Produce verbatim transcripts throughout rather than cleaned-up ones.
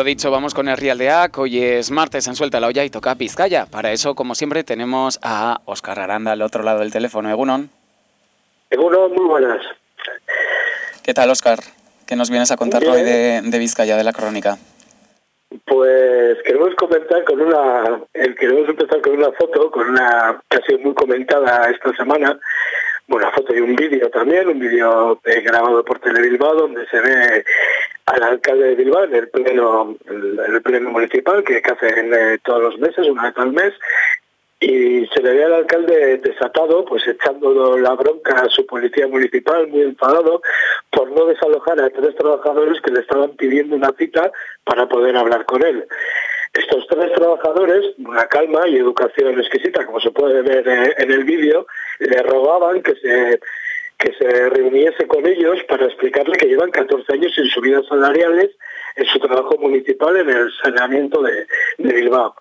lo dicho, vamos con el Rialdeac. Hoy es martes en Suelta la Olla y toca Vizcaya. Para eso, como siempre, tenemos a Óscar Aranda al otro lado del teléfono. Egunon. Egunon, muy buenas. ¿Qué tal, Óscar? ¿Qué nos vienes a contar Bien. hoy de, de Vizcaya, de la crónica? Pues queremos comentar con una, eh, queremos empezar con una foto, con una que ha sido muy comentada esta semana. Bueno, una foto y un vídeo también, un vídeo eh, grabado por Telebilbao, donde se ve al alcalde de Bilbao en el pleno, el, el pleno municipal que, que hacen eh, todos los meses, una vez al mes, y se le ve al alcalde desatado, pues echando la bronca a su policía municipal, muy enfadado, por no desalojar a tres trabajadores que le estaban pidiendo una cita para poder hablar con él. Estos tres trabajadores, una calma y educación exquisita, como se puede ver eh, en el vídeo, le rogaban que se que se reuniese con ellos para explicarle que llevan catorce años sin subidas salariales en su trabajo municipal en el saneamiento de, de Bilbao.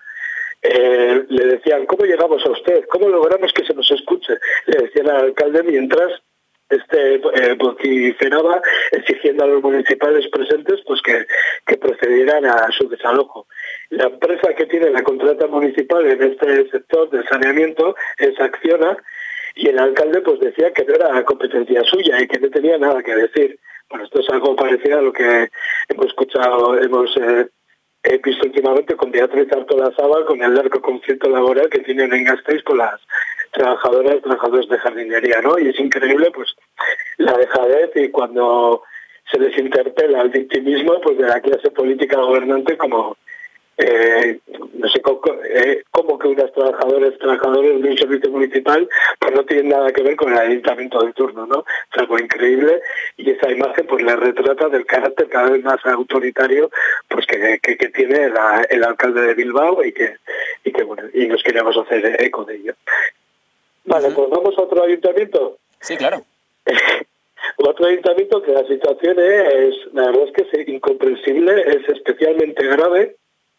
Eh, le decían, ¿cómo llegamos a usted? ¿Cómo logramos que se nos escuche? Le decían al alcalde mientras este eh, vociferaba exigiendo a los municipales presentes pues que, que procedieran a su desalojo. La empresa que tiene la contrata municipal en este sector del saneamiento es Acciona, y el alcalde pues decía que no era competencia suya y que no tenía nada que decir. Bueno, esto es algo parecido a lo que hemos escuchado, hemos eh, he visto últimamente con Beatriz Artolazábal, con el largo conflicto laboral que tienen en Gasteiz con las trabajadoras y trabajadores de jardinería, ¿no? Y es increíble pues la dejadez y cuando se les interpela el victimismo pues de la clase política gobernante como Eh, no sé cómo, eh, cómo que unas trabajadoras trabajadores de un servicio municipal pues no tienen nada que ver con el ayuntamiento de turno, ¿no? Es algo increíble y esa imagen pues le retrata del carácter cada vez más autoritario pues que, que, que tiene la, el alcalde de Bilbao y que y que bueno y nos queríamos hacer eco de ello. Vale, uh-huh. Pues vamos a otro ayuntamiento. Sí, claro. Otro ayuntamiento que la situación es, la verdad es que es incomprensible, es especialmente grave.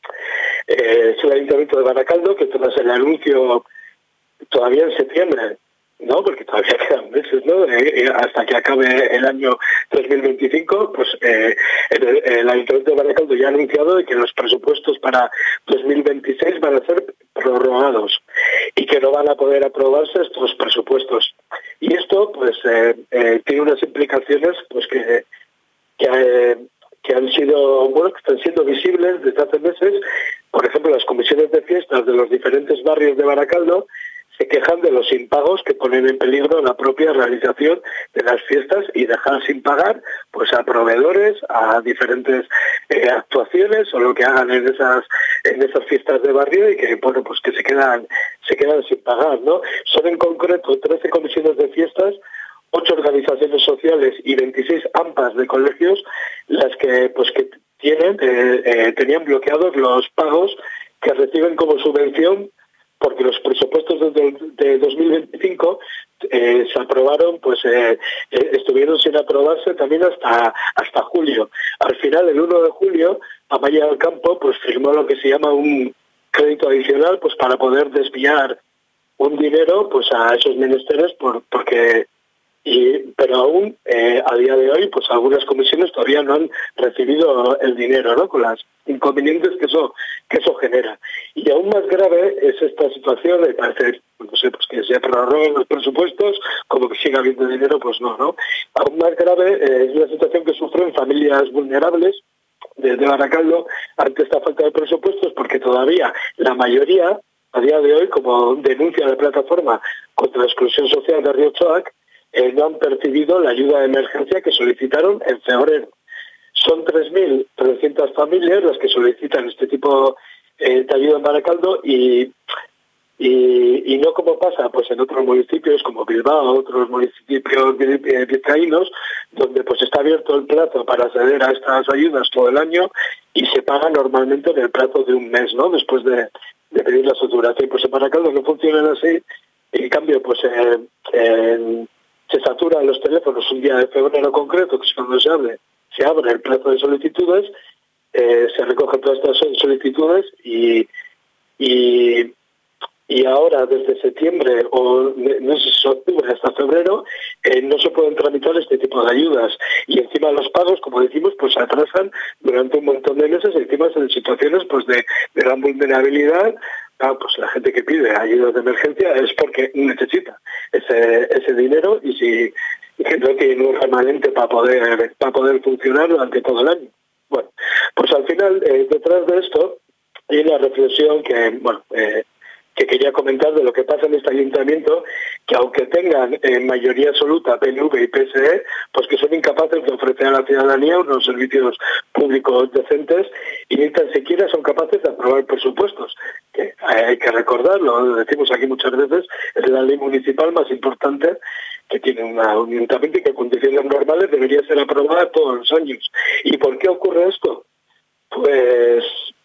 Eh, es el ayuntamiento de Baracaldo, que tras el anuncio todavía en septiembre, ¿no? Porque todavía quedan meses, ¿no? Eh, hasta que acabe el año dos mil veinticinco, pues eh, el, el ayuntamiento de Baracaldo ya ha anunciado de que los presupuestos para dos mil veintiséis van a ser prorrogados y que no van a poder aprobarse estos presupuestos. Y esto, pues, eh, eh, tiene unas implicaciones, pues que, que eh, que han sido, bueno, que están siendo visibles desde hace meses. Por ejemplo, las comisiones de fiestas de los diferentes barrios de Baracaldo se quejan de los impagos que ponen en peligro la propia realización de las fiestas y dejar sin pagar pues a proveedores, a diferentes eh, actuaciones o lo que hagan en esas en esas fiestas de barrio y que bueno pues que se quedan se quedan sin pagar, ¿no? Son en concreto trece comisiones de fiestas, ocho organizaciones sociales y veintiséis AMPAs de colegios las que pues que tienen eh, eh, tenían bloqueados los pagos que reciben como subvención porque los presupuestos de, de dos mil veinticinco eh, se aprobaron, pues eh, eh, estuvieron sin aprobarse también hasta hasta julio. Al final, el uno de julio, Amaya del Campo pues firmó lo que se llama un crédito adicional pues para poder desviar un dinero pues a esos menesteres por, porque Y, pero aún eh, a día de hoy pues algunas comisiones todavía no han recibido el dinero, ¿no? Con las inconvenientes que eso que eso genera. Y aún más grave es esta situación de parecer, no sé, pues que se prorroguen los presupuestos, como que siga habiendo dinero, pues no, ¿no? Aún más grave eh, es la situación que sufren familias vulnerables de, de Baracaldo ante esta falta de presupuestos, porque todavía la mayoría, a día de hoy, como denuncia la plataforma contra la exclusión social de Riochoac, Eh, no han percibido la ayuda de emergencia que solicitaron en febrero. Son tres mil trescientas familias las que solicitan este tipo eh, de ayuda en Baracaldo y, y, y no como pasa pues en otros municipios como Bilbao, otros municipios vizcaínos, donde pues está abierto el plazo para acceder a estas ayudas todo el año y se paga normalmente en el plazo de un mes, ¿no? Después de, de pedir la saturación. Pues en Baracaldo no funcionan así y en cambio pues eh, en se saturan los teléfonos un día de febrero concreto, que es cuando se abre, se abre el plazo de solicitudes, eh, se recogen todas estas solicitudes y, y, y ahora desde septiembre o no sé si octubre hasta febrero eh, no se pueden tramitar este tipo de ayudas y encima los pagos, como decimos, pues se atrasan durante un montón de meses, encima en situaciones pues de, de gran vulnerabilidad. Ah, pues la gente que pide ayuda de emergencia es porque necesita ese, ese dinero y si y no tiene un remanente para poder, para poder funcionar durante todo el año. Bueno, pues al final, eh, detrás de esto, hay una reflexión que, bueno, eh, que quería comentar de lo que pasa en este ayuntamiento, que aunque tengan eh, mayoría absoluta P N V y P S E, pues que son incapaces de ofrecer a la ciudadanía unos servicios públicos decentes y ni tan siquiera son capaces de aprobar presupuestos, que eh, hay que recordarlo, lo decimos aquí muchas veces, es la ley municipal más importante que tiene una, un ayuntamiento y que en condiciones normales debería ser aprobada todos los años. ¿Y por qué ocurre esto? Pues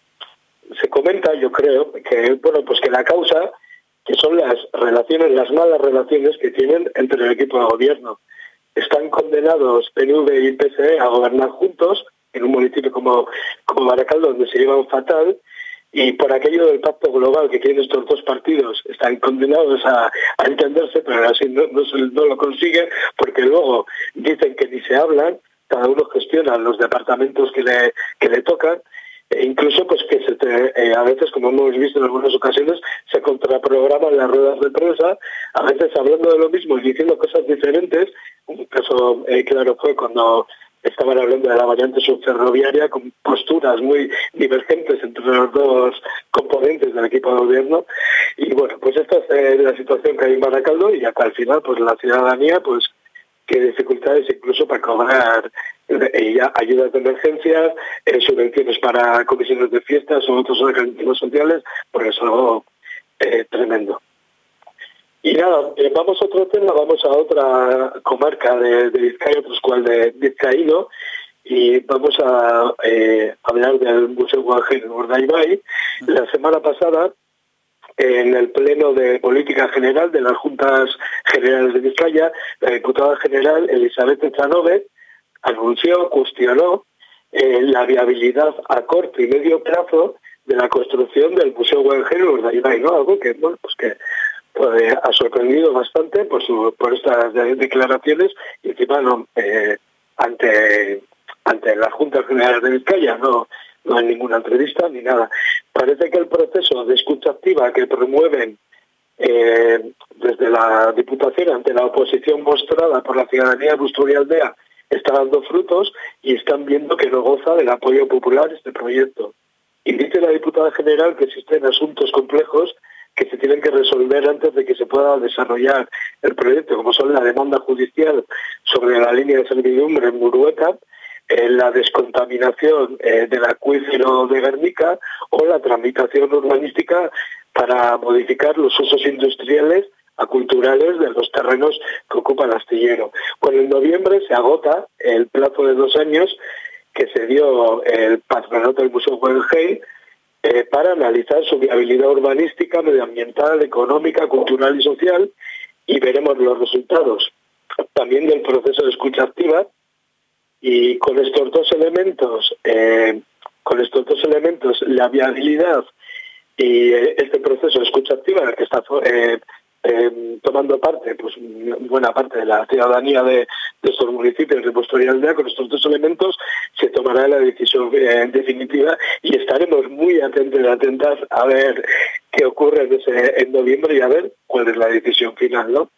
se comenta, yo creo, que bueno, pues que la causa que son las relaciones, las malas relaciones que tienen entre el equipo de gobierno. Están condenados P N V y P S E a gobernar juntos en un municipio como, como Baracaldo, donde se llevan fatal, y por aquello del pacto global que tienen estos dos partidos, están condenados a, a entenderse, pero así no, no, se, no lo consiguen, porque luego dicen que ni se hablan, cada uno gestiona los departamentos que le, que le tocan, e incluso pues que se te, eh, a veces, como hemos visto en algunas ocasiones, se contraprograman las ruedas de prensa, a veces hablando de lo mismo y diciendo cosas diferentes. Un caso eh, claro fue cuando estaban hablando de la variante subferroviaria, con posturas muy divergentes entre los dos componentes del equipo de gobierno. Y bueno, pues esta es eh, la situación que hay en Baracaldo, y acá al final pues la ciudadanía pues tiene dificultades incluso para cobrar eh, ayudas de emergencia, eh, subvenciones para comisiones de fiestas o otros organismos sociales, porque es algo eh, tremendo. Y nada, eh, vamos a otro tema, vamos a otra comarca de, de Vizcaya, pues cual de Vizcaíno, y vamos a eh, hablar del Museo Guggenheim en Urdaibai. La semana pasada, en el Pleno de Política General de las Juntas Generales de Vizcaya, la diputada general Elizabeth Echanove anunció, cuestionó eh, la viabilidad a corto y medio plazo de la construcción del Museo Guggenheim en Urdaibai, ¿no? Algo que, bueno, pues que pues, ha sorprendido bastante por, su, por estas declaraciones, y encima no, eh, ante, ante las Juntas Generales de Vizcaya no, no hay ninguna entrevista ni nada. Parece que el proceso de escucha activa que promueven eh, desde la Diputación ante la oposición mostrada por la ciudadanía de Busturialdea está dando frutos, y están viendo que no goza del apoyo popular este proyecto. Y dice la diputada general que existen asuntos complejos que se tienen que resolver antes de que se pueda desarrollar el proyecto, como son la demanda judicial sobre la línea de servidumbre en Murueta, eh, la descontaminación eh, del acuífero de Guernica o la tramitación urbanística para modificar los usos industriales a culturales de los terrenos que ocupa el astillero. Bueno, en noviembre se agota el plazo de dos años que se dio el patronato del Museo Guggenheim eh, para analizar su viabilidad urbanística, medioambiental, económica, cultural y social, y veremos los resultados también del proceso de escucha activa. Y con estos dos elementos, eh, con estos dos elementos, la viabilidad y eh, este proceso de escucha activa en el que está eh, eh, tomando parte pues buena parte de la ciudadanía de, de estos municipios de Busturialdea, con estos dos elementos se tomará la decisión eh, definitiva, y estaremos muy atentos y atentas a ver qué ocurre en, ese, en noviembre y a ver cuál es la decisión final, ¿no?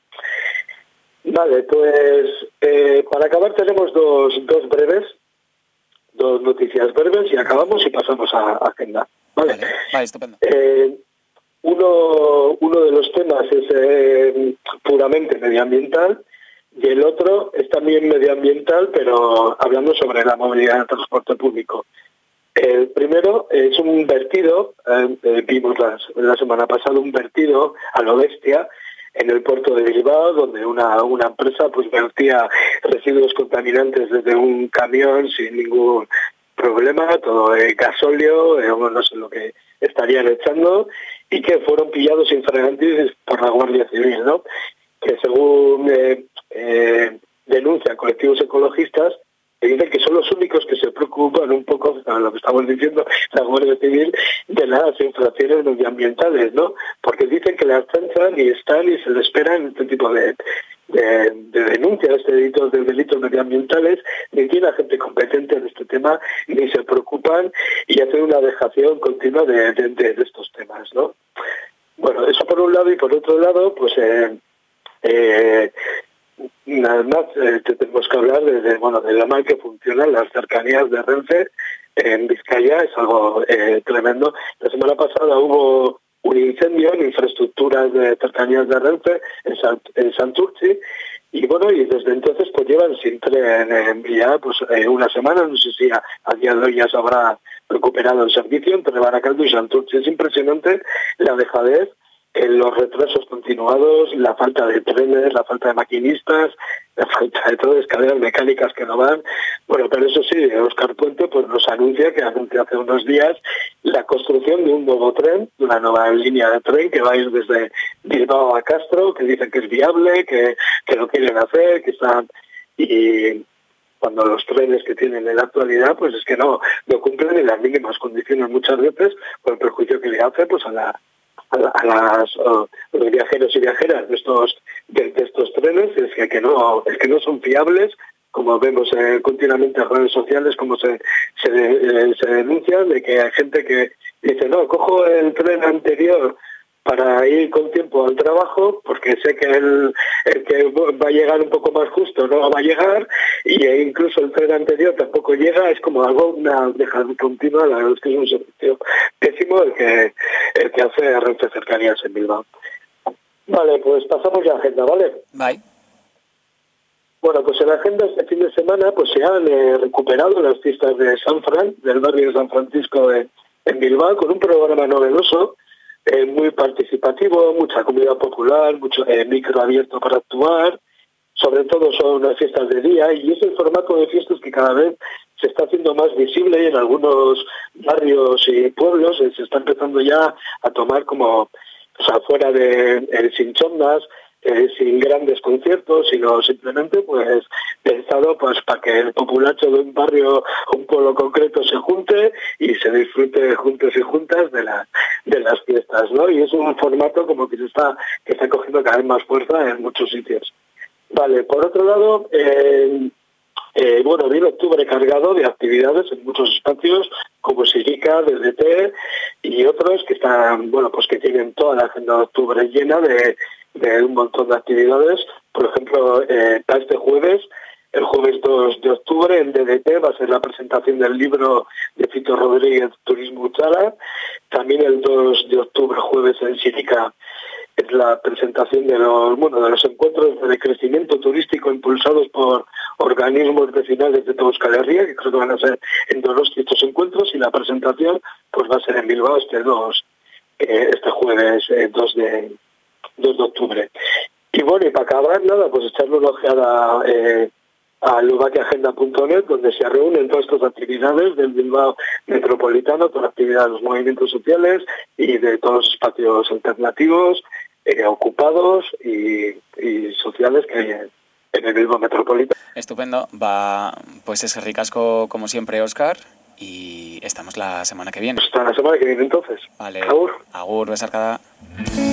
Vale, pues eh, para acabar tenemos dos, dos breves, dos noticias breves, y acabamos y pasamos a, a agenda. Vale, vale, vale, estupendo. Eh, uno, uno de los temas es eh, puramente medioambiental, y el otro es también medioambiental, pero hablando sobre la movilidad del transporte público. El primero es un vertido, eh, eh, vimos la, la semana pasada un vertido a lo bestia en el puerto de Bilbao, donde una, una empresa pues vertía residuos contaminantes desde un camión sin ningún problema, todo eh, gasóleo, eh, no sé lo que estarían echando, y que fueron pillados infragantis por la Guardia Civil, ¿no? Que según eh, eh, denuncian colectivos ecologistas, que dicen que son los únicos que se preocupan un poco, de lo que estamos diciendo, la Guardia Civil, de las infracciones medioambientales, ¿no? Porque dicen que las chanzan y están y se le esperan este tipo de, de, de denuncias, de delitos, de delitos medioambientales, ni tiene a gente competente en este tema, ni se preocupan y hacen una dejación continua de, de, de, de estos temas, ¿no? Bueno, eso por un lado, y por otro lado, pues eh, eh, nada más eh, tenemos que hablar de, de, bueno, de lo mal que funcionan las cercanías de Renfe en Vizcaya. Es algo eh, tremendo. La semana pasada hubo un incendio en infraestructuras de cercanías de Renfe en, San, en Santurtzi, y bueno, y desde entonces pues llevan sin tren en vía pues eh, una semana. No sé si a, a día de hoy ya se habrá recuperado el servicio entre Baracaldo y Santurtzi. Es impresionante la dejadez, en los retrasos continuados, la falta de trenes, la falta de maquinistas, la falta de todo, escaleras mecánicas que no van. Bueno, pero eso sí, Óscar Puente pues nos anuncia, que anuncia hace unos días, la construcción de un nuevo tren, de una nueva línea de tren que va a ir desde Bilbao a Castro, que dicen que es viable, que, que lo quieren hacer, que están... y cuando los trenes que tienen en la actualidad, pues es que no, no cumplen en las mínimas condiciones muchas veces, por el perjuicio que le hace pues a la a las uh, los viajeros y viajeras de estos de, de estos trenes. Es que, que no es que no son fiables, como vemos eh, continuamente en redes sociales, como se se, eh, se denuncia de que hay gente que dice, no, cojo el tren anterior para ir con tiempo al trabajo, porque sé que el, el que va a llegar un poco más justo no va a llegar, y incluso el tren anterior tampoco llega. Es como algo, una dejadez continua. La verdad es que es un servicio pésimo el que el que hace Renfe Cercanías en Bilbao. Vale, pues pasamos ya a agenda, ¿vale? Bye. Bueno, pues en la agenda este fin de semana pues se han eh, recuperado las fiestas de San Fran, del barrio de San Francisco de, en Bilbao, con un programa novedoso, Eh, muy participativo, mucha comida popular, mucho eh, micro abierto para actuar. Sobre todo son unas fiestas de día, y es el formato de fiestas que cada vez se está haciendo más visible, y en algunos barrios y pueblos eh, se está empezando ya a tomar como, o sea, fuera de eh, sin chondas, eh, sin grandes conciertos, sino simplemente pues pensado pues para que el populacho de un barrio o un pueblo concreto se junte y se disfrute juntos y juntas de la de las fiestas, ¿no? Y es un formato como que se está que está cogiendo cada vez más fuerza en muchos sitios. Vale, por otro lado, eh, eh, bueno, viene octubre cargado de actividades en muchos espacios, como Sirica, D D T y otros que están, bueno, pues que tienen toda la agenda de octubre llena de, de un montón de actividades. Por ejemplo, eh, para este jueves, el jueves dos de octubre, en D D T va a ser la presentación del libro de Fito Rodríguez, Turismo Uchala. También el dos de octubre, jueves, en Sirica, es la presentación de los, bueno, de los encuentros de crecimiento turístico impulsados por organismos vecinales de toda Euskal Herria, que creo que van a ser en Donosti estos encuentros, y la presentación pues va a ser en Bilbao este dos, eh, este jueves eh, dos de octubre. Y bueno, y para acabar, nada, pues echarle una ojeada eh, a lubakiagenda punto net, donde se reúnen todas estas actividades del Bilbao metropolitano, todas las actividades de los movimientos sociales y de todos los espacios alternativos, eh, ocupados y, y sociales que hay en, en el Bilbao metropolitano. Estupendo. Va, pues es ricasco como siempre, Óscar, y estamos la semana que viene. Hasta la semana que viene entonces. Vale. Agur. Agur, besarkada.